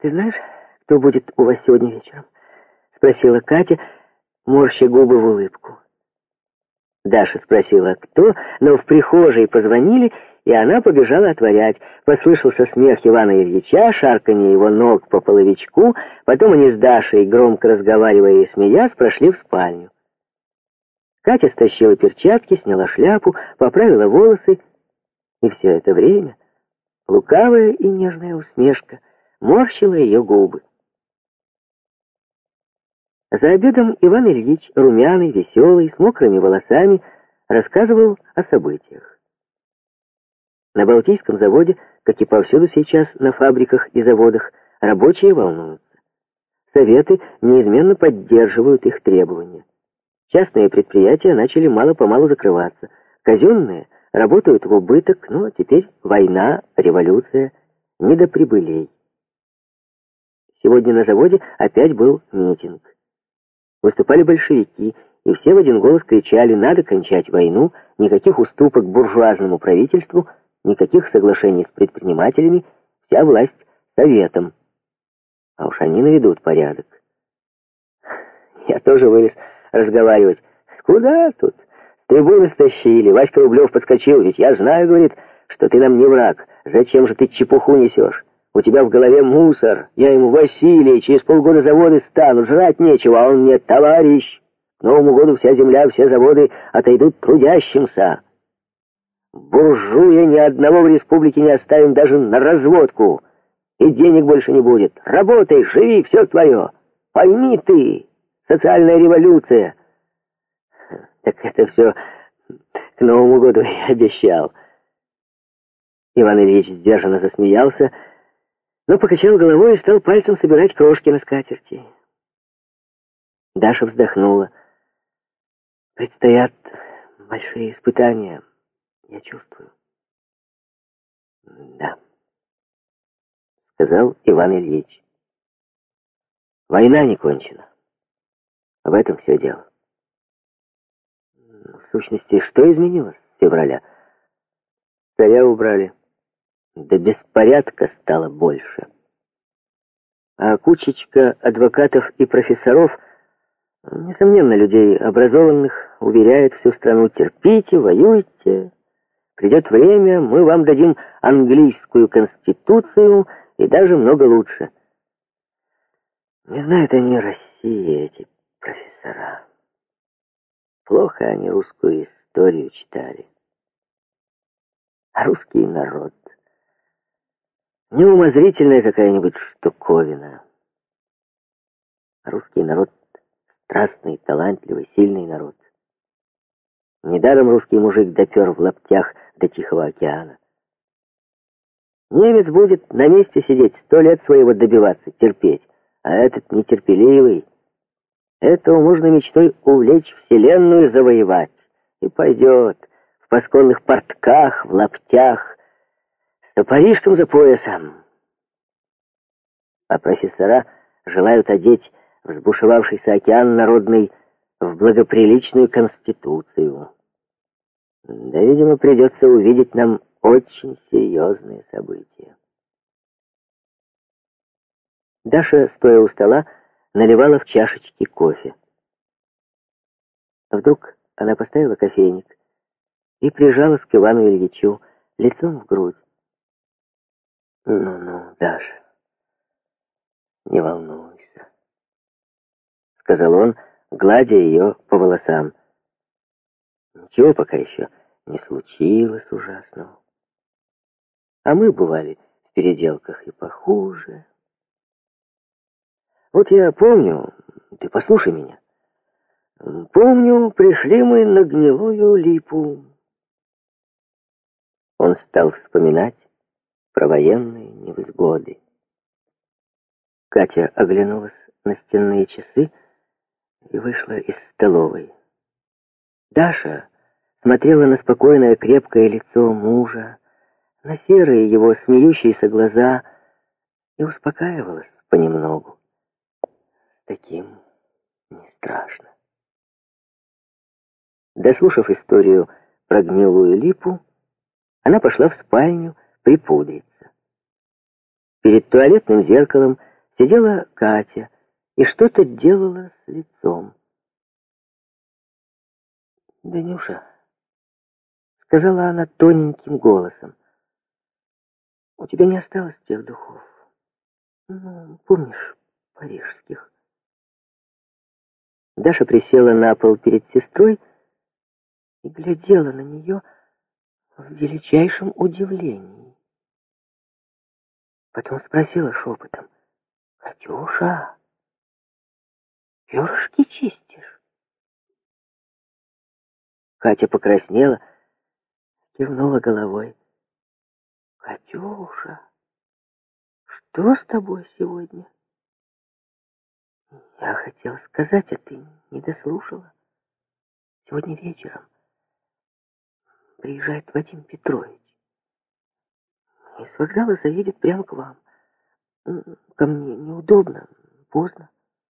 «Ты знаешь, кто будет у вас сегодня вечером?» — спросила Катя, морща губы в улыбку. Даша спросила, кто, но в прихожей позвонили, и она побежала отворять. Послышался смех Ивана Ильича, шарканье его ног по половичку, потом они с Дашей, громко разговаривая и смеясь, прошли в спальню. Катя стащила перчатки, сняла шляпу, поправила волосы, и все это время лукавая и нежная усмешка морщила ее губы. За обедом Иван Ильич, румяный, веселый, с мокрыми волосами, рассказывал о событиях. На Балтийском заводе, как и повсюду сейчас на фабриках и заводах, рабочие волнуются. Советы неизменно поддерживают их требования. Частные предприятия начали мало-помалу закрываться. Казенные работают в убыток, но теперь война, революция, не до прибылей. Сегодня на заводе опять был митинг. Выступали большевики, и все в один голос кричали: надо кончать войну, никаких уступок буржуазному правительству, никаких соглашений с предпринимателями, вся власть советом. А уж они наведут порядок. Я тоже вылез разговаривать. Куда тут? С трибуны стащили. Васька Рублев подскочил. Ведь я знаю, говорит, что ты нам не враг. Зачем же ты чепуху несешь? У тебя в голове мусор. Я ему: Василий, через полгода заводы станут, жрать нечего, а он мне: товарищ, к Новому году вся земля, все заводы отойдут трудящимся. Буржуя ни одного в республике не оставим даже на разводку. И денег больше не будет. Работай, живи, все твое. Пойми ты, социальная революция. Так это все к Новому году я обещал. Иван Ильич сдержанно засмеялся, но покачал головой и стал пальцем собирать крошки на скатерти. Даша вздохнула. Предстоят большие испытания, я чувствую. Да, сказал Иван Ильич. Война не кончена. В этом все дело. В сущности, что изменилось с февраля? Царя убрали. Да беспорядка стало больше. А кучечка адвокатов и профессоров, несомненно, людей образованных, уверяет всю страну: терпите, воюйте. Придет время, мы вам дадим английскую конституцию и даже много лучше. Не знают они России, эти профессора. Плохо они русскую историю читали. А русский народ — неумозрительная какая-нибудь штуковина. Русский народ — страстный, талантливый, сильный народ. Недаром русский мужик допер в лаптях до Тихого океана. Немец будет на месте сидеть, 100 лет своего добиваться, терпеть. А этот нетерпеливый, этого можно мечтой увлечь, вселенную завоевать. И пойдет в пасконных портках, в лаптях, с топоришком за поясом. А профессора желают одеть взбушевавшийся океан народный в благоприличную конституцию. Да, видимо, придется увидеть нам очень серьезные события. Даша, стоя у стола, наливала в чашечки кофе. Вдруг она поставила кофейник и прижалась к Ивану Ильичу лицом в грудь. «Ну, Даша, не волнуйся», — сказал он, гладя ее по волосам. «Ничего пока еще не случилось ужасного. А мы бывали в переделках и похуже. Вот я помню, ты послушай меня. Помню, пришли мы на гнилую липу». Он стал вспоминать про военные невзгоды. Катя оглянулась на стенные часы и вышла из столовой. Даша смотрела на спокойное крепкое лицо мужа, на серые его смеющиеся глаза и успокаивалась понемногу. С таким не страшно. Дослушав историю про гнилую липу, она пошла в спальню припудриться. Перед туалетным зеркалом сидела Катя и что-то делала с лицом. «Данюша», — сказала она тоненьким голосом, — «у тебя не осталось тех духов. Ну, помнишь, парижских?» Даша присела на пол перед сестрой и глядела на нее в величайшем удивлении. Потом спросила шепотом: «Катюша, перышки чистишь?» Катя покраснела, кивнула головой. «Катюша, что с тобой сегодня?» «Я хотела сказать, а ты не дослушала. Сегодня вечером приезжает Вадим Петрович. И с вокзала заедет прямо к вам. Ко мне неудобно, поздно».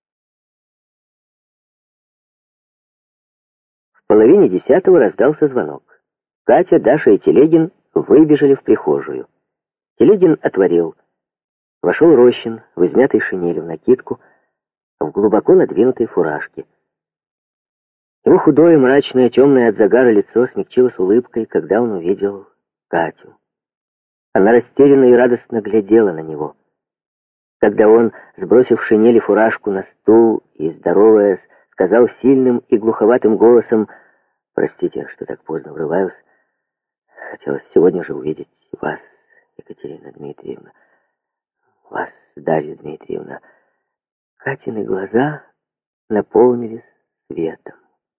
В половине 10 раздался звонок. Катя, Даша и Телегин выбежали в прихожую. Телегин отворил. Вошел Рощин в измятой шинели, в накидку, в глубоко надвинутой фуражке. Его худое, мрачное, темное от загара лицо смягчилось улыбкой, когда он увидел Катю. Она растерянно и радостно глядела на него. Когда он, сбросив шинель и фуражку на стул и, здороваясь, сказал сильным и глуховатым голосом: «Простите, что так поздно врываюсь. Хотелось сегодня же увидеть вас, Екатерина Дмитриевна. Вас, Дарья Дмитриевна». Катины глаза наполнились светом.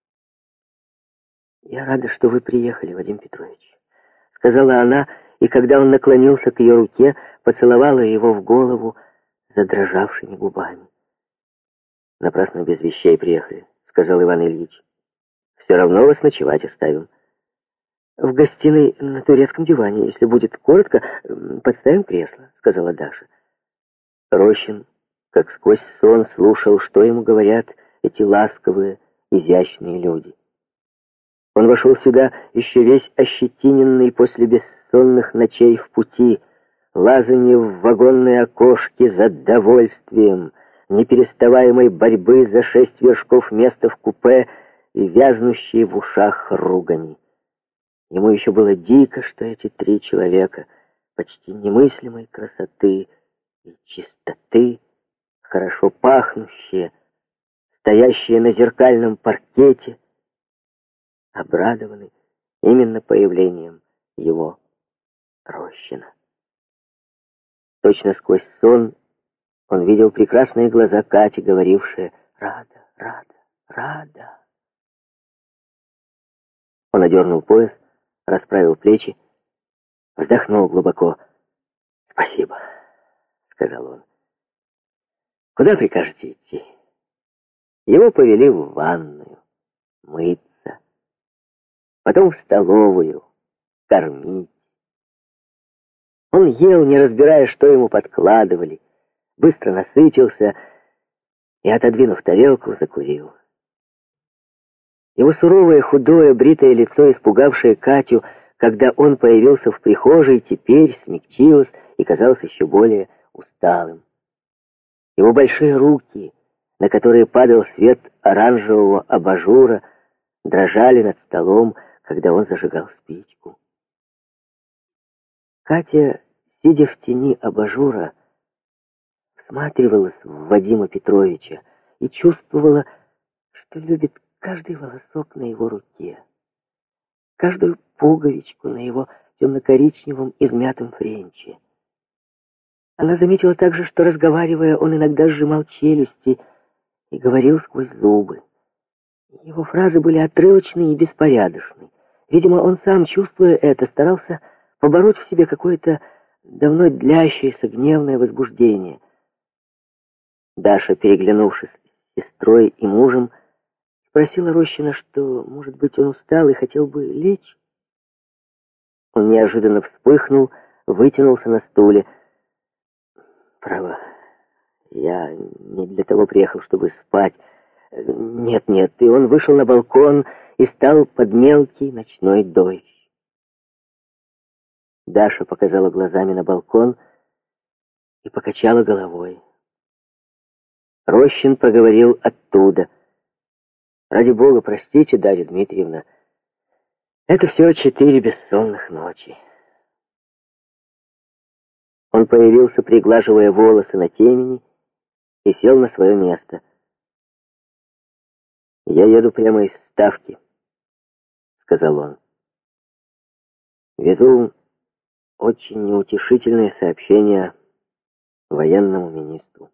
«Я рада, что вы приехали, Вадим Петрович», — сказала она, и когда он наклонился к ее руке, поцеловала его в голову задрожавшими губами. «Напрасно без вещей приехали», — сказал Иван Ильич. «Все равно вас ночевать оставим. В гостиной на турецком диване, если будет коротко, подставим кресло», — сказала Даша. Рощин, как сквозь сон, слушал, что ему говорят эти ласковые, изящные люди. Он вошел сюда еще весь ощетиненный после бессонных ночей в пути, лазанье в вагонные окошки за довольствием, непереставаемой борьбы за 6 вершков места в купе и вязнущие в ушах ругани. Ему еще было дико, что эти 3 человека почти немыслимой красоты и чистоты, хорошо пахнущие, стоящие на зеркальном паркете, обрадованы именно появлением его, Рощина. Точно сквозь сон он видел прекрасные глаза Кати, говорившие: «Рада, рада, рада». Он одернул пояс, расправил плечи, вздохнул глубоко. «Спасибо», — сказал он. «Куда прикажете идти?» Его повели в ванную, мыться, потом в столовую, кормить. Он ел, не разбирая, что ему подкладывали, быстро насытился и, отодвинув тарелку, закурил. Его суровое, худое, бритое лицо, испугавшее Катю, когда он появился в прихожей, теперь смягчилось и казалось еще более усталым. Его большие руки, на которые падал свет оранжевого абажура, дрожали над столом, когда он зажигал спичку. Катя, сидя в тени абажура, всматривалась в Вадима Петровича и чувствовала, что любит каждый волосок на его руке, каждую пуговичку на его темно-коричневом измятом френче. Она заметила также, что, разговаривая, он иногда сжимал челюсти и говорил сквозь зубы. Его фразы были отрывочны и беспорядочны. Видимо, он сам, чувствуя это, старался побороть в себе какое-то давно длящееся гневное возбуждение. Даша, переглянувшись с сестрой и мужем, спросила Рощина, что, может быть, он устал и хотел бы лечь. Он неожиданно вспыхнул, вытянулся на стуле. «Право, я не для того приехал, чтобы спать. Нет, нет». И он вышел на балкон и стал под мелкий ночной дождь. Даша показала глазами на балкон и покачала головой. Рощин проговорил оттуда. «Ради Бога, простите, Дарья Дмитриевна, это всего 4 бессонных ночи». Он появился, приглаживая волосы на темени, и сел на свое место. «Я еду прямо из Ставки», — сказал он. «Везу очень неутешительное сообщение военному министру.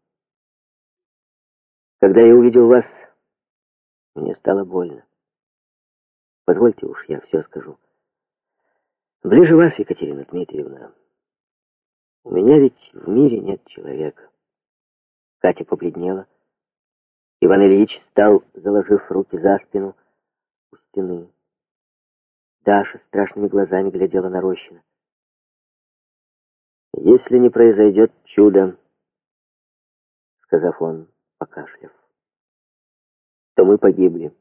Когда я увидел вас, мне стало больно. Позвольте уж, я все скажу. Ближе вас, Екатерина Дмитриевна. У меня ведь в мире нет человека». Катя побледнела. Иван Ильич стал, заложив руки за спину, у стены. Даша страшными глазами глядела на Рощина. «Если не произойдет чудо, — сказав он, покашляв, — то мы погибли.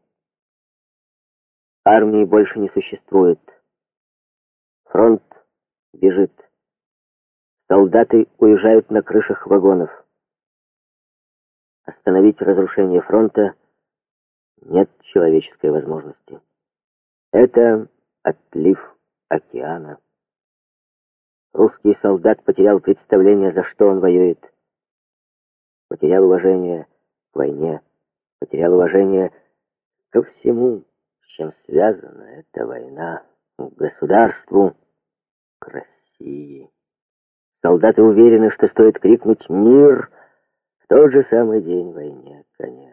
Армии больше не существует. Фронт бежит. Солдаты уезжают на крышах вагонов. Остановить разрушение фронта нет человеческой возможности. Это отлив океана. Русский солдат потерял представление, за что он воюет. Потерял уважение к войне, потерял уважение ко всему, с чем связана эта война, к государству, к России. Солдаты уверены, что стоит крикнуть «Мир!» в тот же самый день войне конец.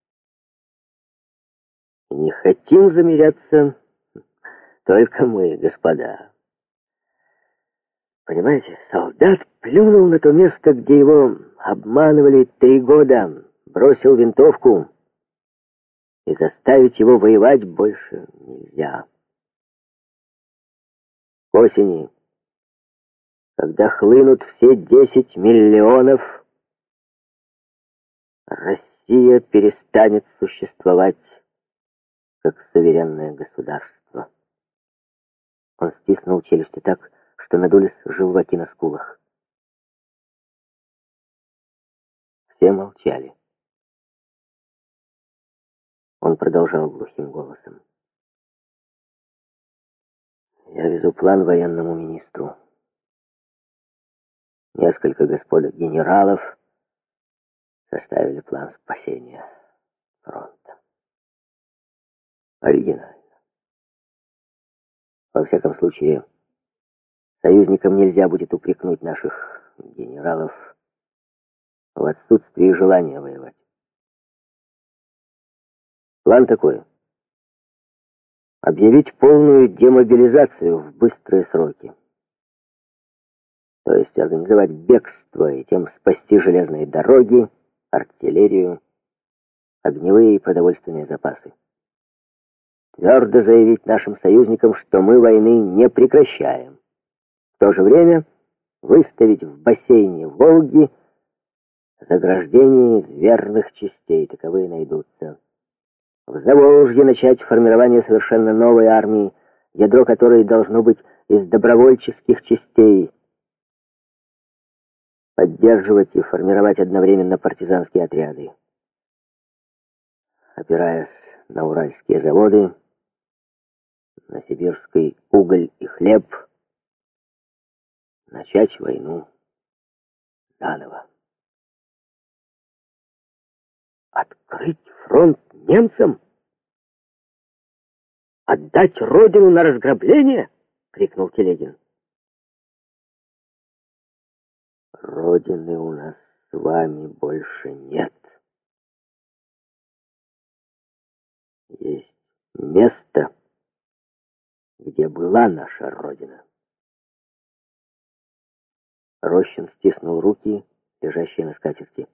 Не хотим замиряться только мы, господа. Понимаете, солдат плюнул на то место, где его обманывали 3 года, бросил винтовку, и заставить его воевать больше нельзя. К осени, когда хлынут все 10 миллионов, Россия перестанет существовать как суверенное государство. Он стиснул челюсти так, что надулись желваки на скулах. Все молчали. Он продолжал глухим голосом. «Я везу план военному министру. Несколько господ генералов составили план спасения фронта. Оригинально. Во всяком случае, союзникам нельзя будет упрекнуть наших генералов в отсутствии желания воевать. План такой: объявить полную демобилизацию в быстрые сроки. То есть организовать бегство и тем спасти железные дороги, артиллерию, огневые и продовольственные запасы. Твердо заявить нашим союзникам, что мы войны не прекращаем. В то же время выставить в бассейне Волги заграждение из верных частей, таковые найдутся. В Заволжье начать формирование совершенно новой армии, ядро которой должно быть из добровольческих частей. Поддерживать и формировать одновременно партизанские отряды. Опираясь на уральские заводы, на сибирский уголь и хлеб, начать войну заново. Открыть фронт немцам? Отдать родину на разграбление? Крикнул Телегин. Родины у нас с вами больше нет. Есть место, где была наша родина. Рощин стиснул руки, лежащие на скатерти.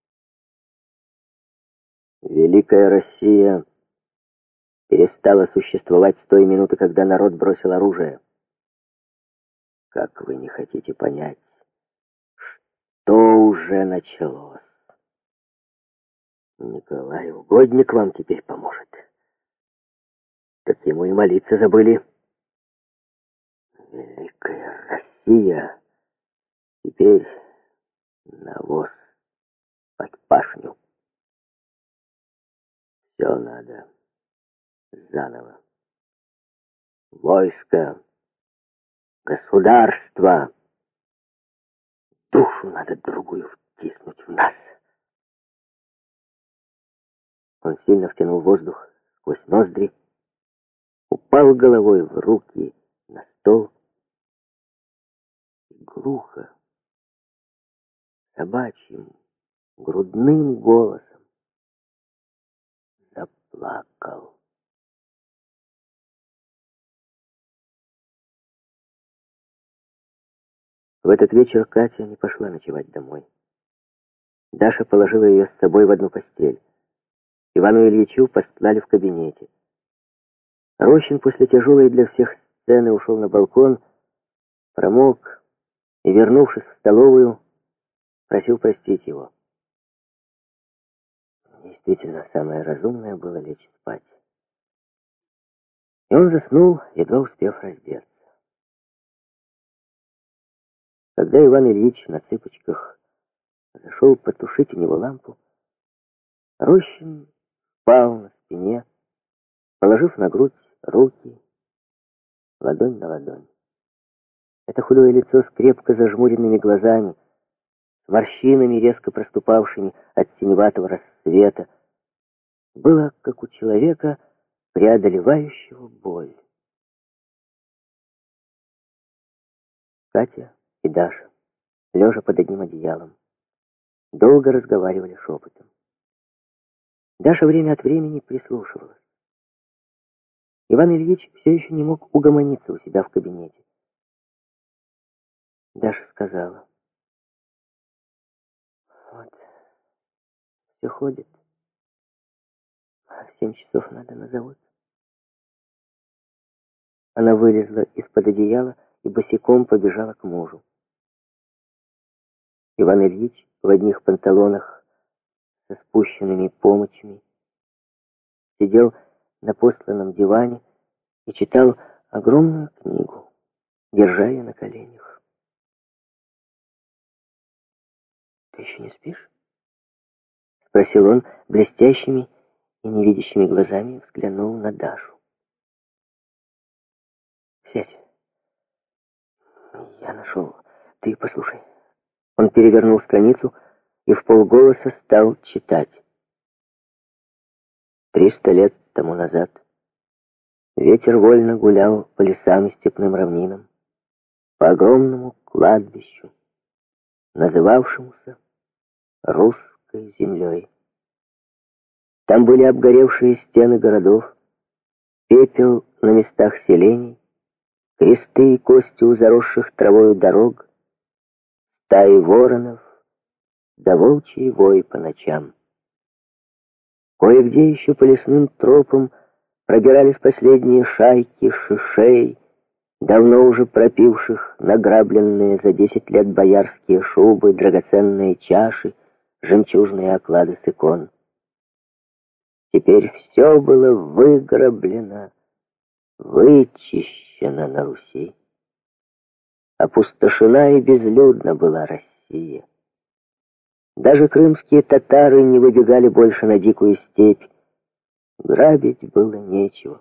Великая Россия перестала существовать с той минуты, когда народ бросил оружие. Как вы не хотите понять, что уже началось? Николай Угодник вам теперь поможет. Так ему и молиться забыли. Великая Россия теперь навоз под пашню. Все надо заново. Войско, государство. Душу надо другую втиснуть в нас. Он сильно втянул воздух сквозь ноздри, упал головой в руки на стол и глухо, собачьим, грудным голосом заплакал. В этот вечер Катя не пошла ночевать домой. Даша положила ее с собой в одну постель. Ивану Ильичу постлали в кабинете. Рощин после тяжелой для всех сцены ушел на балкон, промок и, вернувшись в столовую, просил простить его. Действительно, самое разумное было лечь спать. И он заснул, едва успев раздеться. Когда Иван Ильич на цыпочках зашел потушить у него лампу, Рощин спал на спине, положив на грудь руки, ладонь на ладонь. Это худое лицо с крепко зажмуренными глазами, с морщинами, резко проступавшими от синеватого рассвета, было как у человека, преодолевающего боль. Катя и Даша, лежа под одним одеялом, долго разговаривали шепотом. Даша время от времени прислушивалась. Иван Ильич все еще не мог угомониться у себя в кабинете. Даша сказала: «Вот, все ходит, а в 7 часов надо на завод». Она вылезла из-под одеяла и босиком побежала к мужу. Иван Ильич в одних панталонах со спущенными помочами сидел на постланном диване и читал огромную книгу, держа ее на коленях. «Ты еще не спишь?» — спросил он блестящими и невидящими глазами, взглянул на Дашу. «Сядь. Я нашел. Ты послушай». Он перевернул страницу и вполголоса стал читать. 300 лет тому назад ветер вольно гулял по лесам и степным равнинам, по огромному кладбищу, называвшемуся русской землей. Там были обгоревшие стены городов, пепел на местах селений, кресты и кости у заросших травою дорог, стаи воронов, да волчий вой по ночам. Кое-где еще по лесным тропам пробирались последние шайки шишей, давно уже пропивших награбленные за 10 лет боярские шубы, драгоценные чаши, жемчужные оклады с икон. Теперь все было выграблено, вычищено на Руси. Опустошена и безлюдна была Россия. Даже крымские татары не выбегали больше на дикую степь. Грабить было нечего.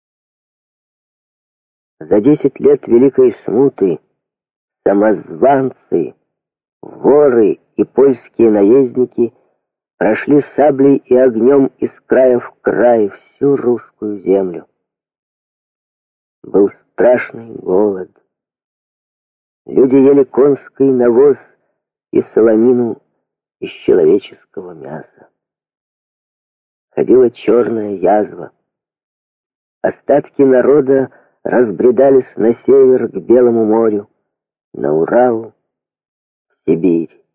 За 10 лет Великой Смуты самозванцы, воры и польские наездники прошли саблей и огнем из края в край всю русскую землю. Был страшный голод. Люди ели конский навоз и солонину из человеческого мяса. Ходила черная язва. Остатки народа разбредались на север к Белому морю, на Урал, в Сибирь.